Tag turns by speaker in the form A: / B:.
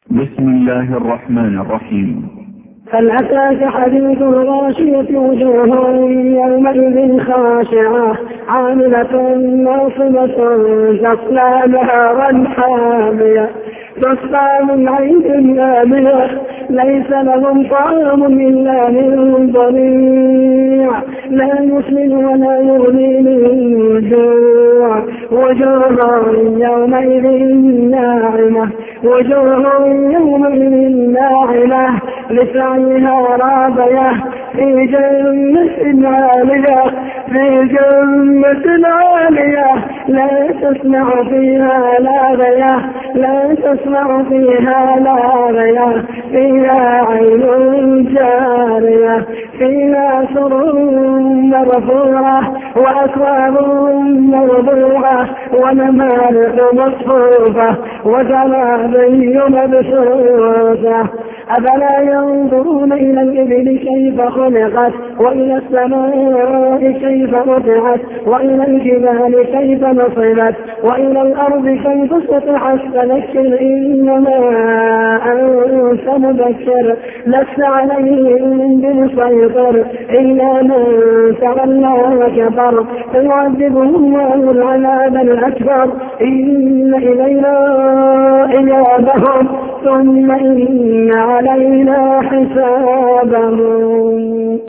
A: بسم الله الرحمن الرحيم.
B: هل أتاك حديث الغاشية وجوه يومئذ خاشعة عاملة ناصبة تصلى نارا حامية تسقى من عين آمنة ليس لهم طعام إلا من ضريع لا يسمن ولا يغني من جوع وجوه يومئذ ناعمة ناعمة لسعيها راضية في جنة عالية لا تسمع فيها لاغية فيها عين جارية فيها سرر مرفوعة وأكواب موضوعة ونمارق مصفوفة وزرابي مبثوثة أفلا ينظرون إلى الإبل كيف خلقت وإلى السماء كيف رفعت وإلى الجبال كيف نصبت وإلى الأرض كيف سطحت فذكر إنما أنت مذكر لست عليهم بمسيطر إلا من تولى وكفر فيعذبه الله العذاب الأكبر إن إلينا إيابهم ثم إن علينا حسابهم.